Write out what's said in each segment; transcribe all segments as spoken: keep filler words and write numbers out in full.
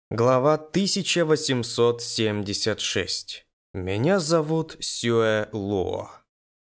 Глава тысяча восемьсот семьдесят шесть. Меня зовут Сюэ Луо.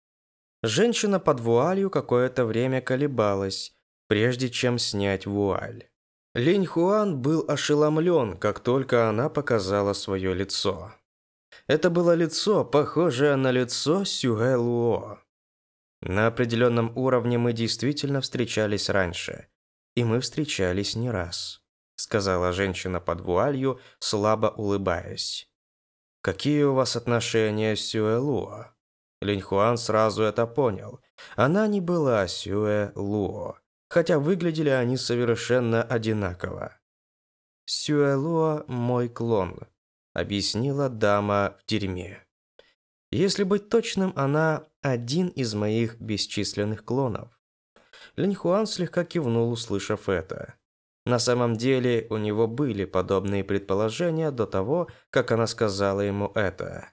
Женщина под вуалью какое-то время колебалась, прежде чем снять вуаль. Линь Хуан был ошеломлен, как только она показала свое лицо. Это было лицо, похожее на лицо Сюэ Луо. На определенном уровне мы действительно встречались раньше, и мы встречались не раз. Сказала женщина под вуалью, слабо улыбаясь. «Какие у вас отношения с Сюэ Луо?» Линь Хуан сразу это понял. Она не была Сюэ Луо, хотя выглядели они совершенно одинаково. «Сюэ Луо – мой клон», – объяснила дама в дерьме. «Если быть точным, она один из моих бесчисленных клонов». Линь Хуан слегка кивнул, услышав это. На самом деле, у него были подобные предположения до того, как она сказала ему это.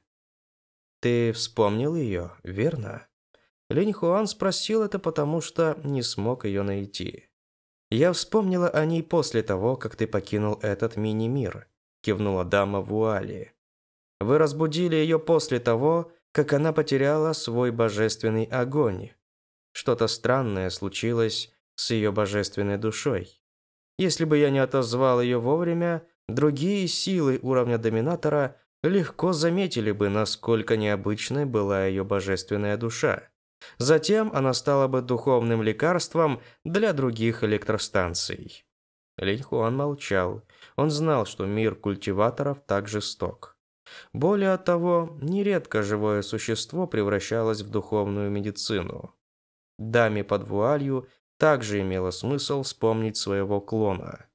«Ты вспомнил ее, верно?» Линь Хуан спросил это, потому что не смог ее найти. «Я вспомнила о ней после того, как ты покинул этот мини-мир», кивнула дама в вуале. «Вы разбудили ее после того, как она потеряла свой божественный огонь. Что-то странное случилось с ее божественной душой. Если бы я не отозвал ее вовремя, другие силы уровня Доминатора легко заметили бы, насколько необычной была ее божественная душа. Затем она стала бы духовным лекарством для других электростанций». Линь Хуан молчал. Он знал, что мир культиваторов так жесток. Более того, нередко живое существо превращалось в духовную медицину. Даме под вуалью также имело смысл вспомнить своего клона.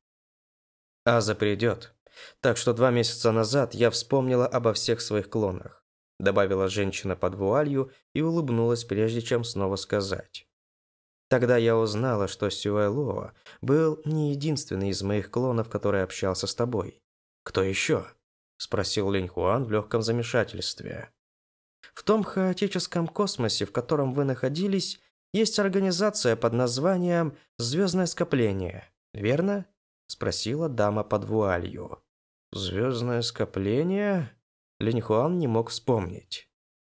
«Аза придет. Так что два месяца назад я вспомнила обо всех своих клонах», добавила женщина под вуалью и улыбнулась, прежде чем снова сказать. «Тогда я узнала, что Сюэ Луо был не единственный из моих клонов, который общался с тобой. Кто еще?» спросил Линь Хуан в легком замешательстве. «В том хаотическом космосе, в котором вы находились, есть организация под названием «Звездное скопление», верно?» – спросила дама под вуалью. «Звездное скопление?» Линь Хуан не мог вспомнить.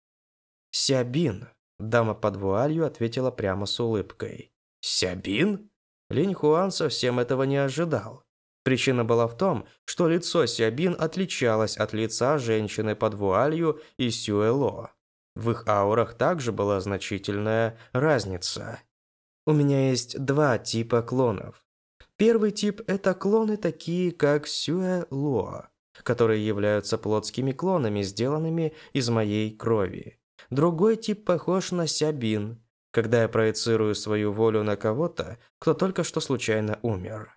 «Сябин», – дама под вуалью ответила прямо с улыбкой. «Сябин?» Линь Хуан совсем этого не ожидал. Причина была в том, что лицо Сябин отличалось от лица женщины под вуалью и Сюэ Луо. В их аурах также была значительная разница. У меня есть два типа клонов. Первый тип – это клоны такие, как Сюэ Луо, которые являются плотскими клонами, сделанными из моей крови. Другой тип похож на Сябин, когда я проецирую свою волю на кого-то, кто только что случайно умер.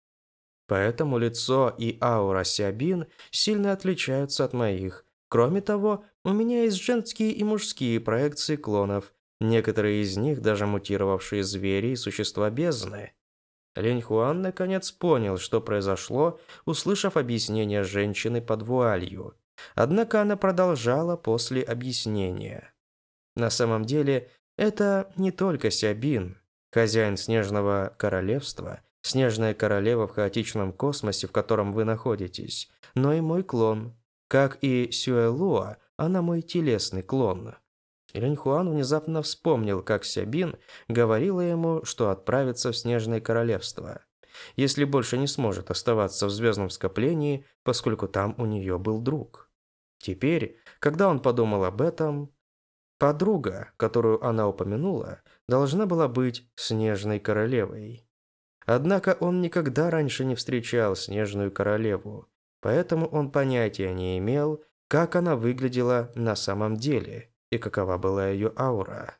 Поэтому лицо и аура Сябин сильно отличаются от моих. Кроме того, у меня есть женские и мужские проекции клонов, некоторые из них даже мутировавшие звери и существа бездны. Линь Хуан наконец понял, что произошло, услышав объяснение женщины под вуалью. Однако она продолжала после объяснения. На самом деле, это не только Сябин, хозяин Снежного Королевства, Снежная Королева в хаотичном космосе, в котором вы находитесь, но и мой клон. Как и Сюэ Луо, она мой телесный клон. Линь Хуан внезапно вспомнил, как Сябин говорила ему, что отправится в Снежное Королевство, если больше не сможет оставаться в Звездном скоплении, поскольку там у нее был друг. Теперь, когда он подумал об этом, подруга, которую она упомянула, должна была быть Снежной Королевой. Однако он никогда раньше не встречал Снежную Королеву, поэтому он понятия не имел, как она выглядела на самом деле и какова была ее аура.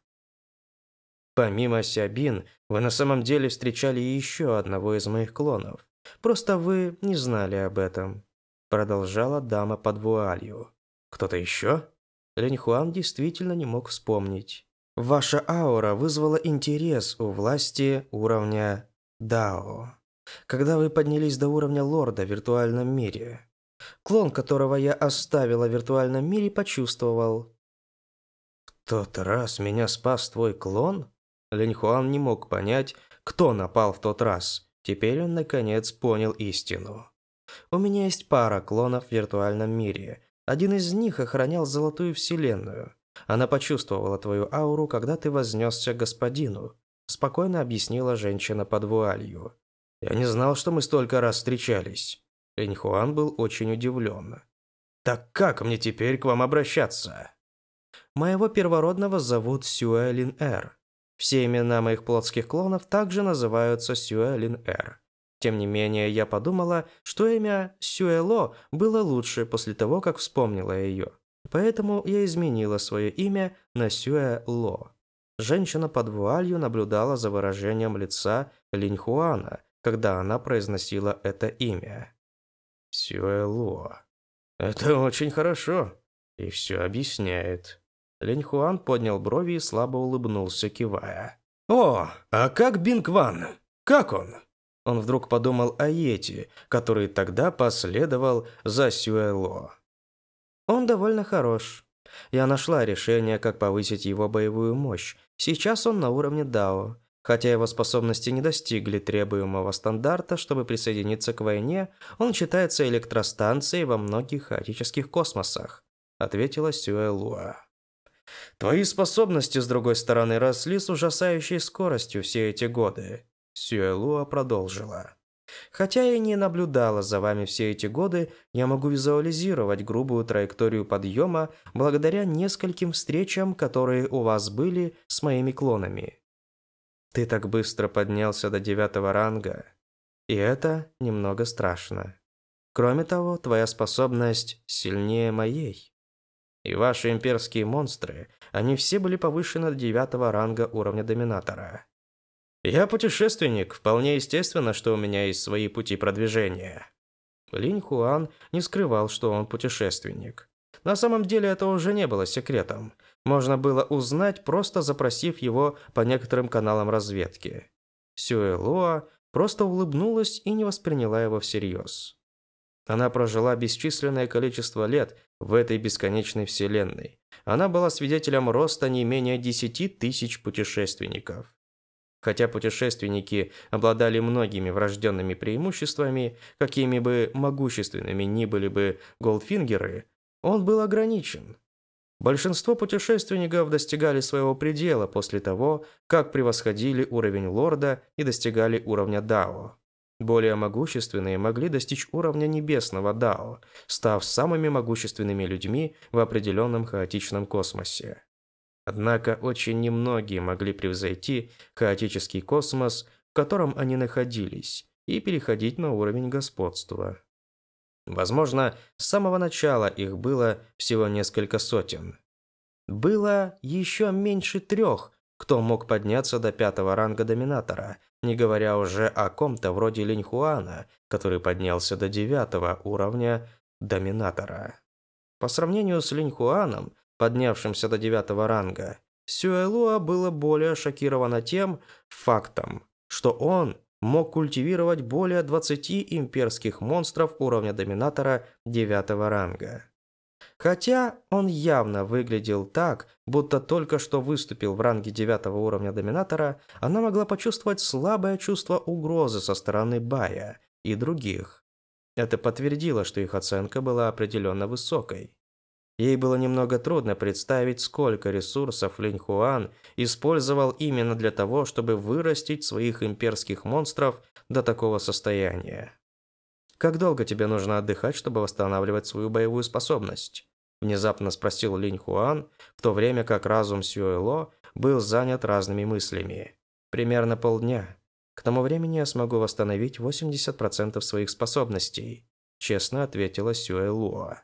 Помимо Сябин, вы на самом деле встречали еще одного из моих клонов. Просто вы не знали об этом, продолжала дама под вуалью. Кто-то еще? Линь Хуан действительно не мог вспомнить. Ваша аура вызвала интерес у власти уровня Дао, когда вы поднялись до уровня лорда в виртуальном мире. Клон, которого я оставила в виртуальном мире, почувствовал. «В тот раз меня спас твой клон?» Линь Хуан не мог понять, кто напал в тот раз. Теперь он наконец понял истину. У меня есть пара клонов в виртуальном мире. Один из них охранял Золотую Вселенную. Она почувствовала твою ауру, когда ты вознесся к господину», – спокойно объяснила женщина под вуалью. «Я не знал, что мы столько раз встречались». Линь Хуан был очень удивлен. «Так как мне теперь к вам обращаться?» «Моего первородного зовут Сюэ Лин Эр. Все имена моих плотских клонов также называются Сюэ Лин Эр. Тем не менее, я подумала, что имя Сюэ Ло было лучше после того, как вспомнила ее. Поэтому я изменила свое имя на Сюэ Ло». Женщина под вуалью наблюдала за выражением лица Линь Хуана, когда она произносила это имя. «Сюэ Ло. Это очень хорошо. И все объясняет». Линь Хуан поднял брови и слабо улыбнулся, кивая. «О, а как Бинг Ван? Как он?» Он вдруг подумал о Йети, который тогда последовал за Сюэ Ло. «Он довольно хорош. Я нашла решение, как повысить его боевую мощь. Сейчас он на уровне Дао. Хотя его способности не достигли требуемого стандарта, чтобы присоединиться к войне, он считается электростанцией во многих хаотических космосах», — ответила Сюэ Луа. «Твои способности, с другой стороны, росли с ужасающей скоростью все эти годы», — Сюэ Луа продолжила. «Хотя я не наблюдала за вами все эти годы, я могу визуализировать грубую траекторию подъема благодаря нескольким встречам, которые у вас были с моими клонами. Ты так быстро поднялся до девятого ранга, и это немного страшно. Кроме того, твоя способность сильнее моей. И ваши имперские монстры, они все были повышены до девятого ранга уровня Доминатора. Я путешественник, вполне естественно, что у меня есть свои пути продвижения». Линь Хуан не скрывал, что он путешественник. На самом деле это уже не было секретом. Можно было узнать, просто запросив его по некоторым каналам разведки. Сюэ Луа просто улыбнулась и не восприняла его всерьез. Она прожила бесчисленное количество лет в этой бесконечной вселенной. Она была свидетелем роста не менее десяти тысяч путешественников. Хотя путешественники обладали многими врожденными преимуществами, какими бы могущественными ни были бы голдфингеры, он был ограничен. Большинство путешественников достигали своего предела после того, как превосходили уровень лорда и достигали уровня Дао. Более могущественные могли достичь уровня небесного Дао, став самыми могущественными людьми в определенном хаотичном космосе. Однако очень немногие могли превзойти хаотический космос, в котором они находились, и переходить на уровень господства. Возможно, с самого начала их было всего несколько сотен. Было еще меньше трех, кто мог подняться до пятого ранга Доминатора, не говоря уже о ком-то вроде Линь Хуана, который поднялся до девятого уровня Доминатора. По сравнению с Линь Хуаном, поднявшимся до девятого ранга, Сюэ Луа было более шокировано тем фактом, что он мог культивировать более двадцати имперских монстров уровня Доминатора девятого ранга. Хотя он явно выглядел так, будто только что выступил в ранге девятого уровня Доминатора, она могла почувствовать слабое чувство угрозы со стороны Бая и других. Это подтвердило, что их оценка была определенно высокой. Ей было немного трудно представить, сколько ресурсов Линь Хуан использовал именно для того, чтобы вырастить своих имперских монстров до такого состояния. «Как долго тебе нужно отдыхать, чтобы восстанавливать свою боевую способность?» – внезапно спросил Линь Хуан, в то время как разум Сюэ Ло был занят разными мыслями. «Примерно полдня. К тому времени я смогу восстановить восемьдесят процентов своих способностей», – честно ответила Сюэ Ло.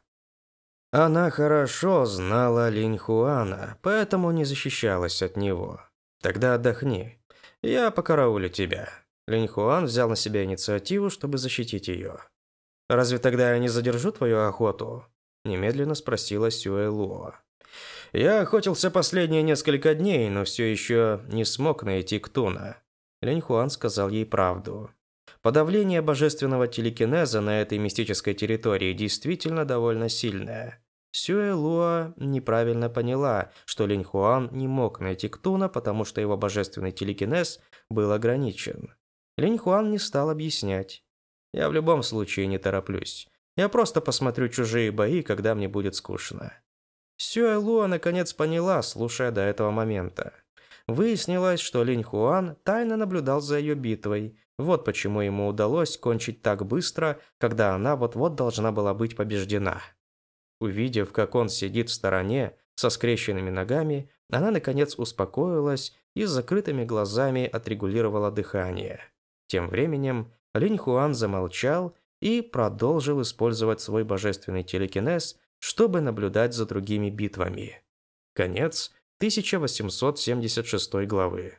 Она хорошо знала Линь Хуана, поэтому не защищалась от него. «Тогда отдохни. Я покараулю тебя». Линь Хуан взял на себя инициативу, чтобы защитить ее. «Разве тогда я не задержу твою охоту?» – немедленно спросила Сюэ Луо. «Я охотился последние несколько дней, но все еще не смог найти Ктуна». Линь Хуан сказал ей правду. Подавление божественного телекинеза на этой мистической территории действительно довольно сильное. Сюэ Луа неправильно поняла, что Линь Хуан не мог найти Ктуна, потому что его божественный телекинез был ограничен. Линь Хуан не стал объяснять. Я в любом случае не тороплюсь. Я просто посмотрю чужие бои, когда мне будет скучно. Сюэ Луо наконец поняла, слушая до этого момента. Выяснилось, что Линь Хуан тайно наблюдал за ее битвой. Вот почему ему удалось кончить так быстро, когда она вот-вот должна была быть побеждена. Увидев, как он сидит в стороне, со скрещенными ногами, она наконец успокоилась и с закрытыми глазами отрегулировала дыхание. Тем временем Линь Хуан замолчал и продолжил использовать свой божественный телекинез, чтобы наблюдать за другими битвами. Конец тысяча восемьсот семьдесят шестой главы.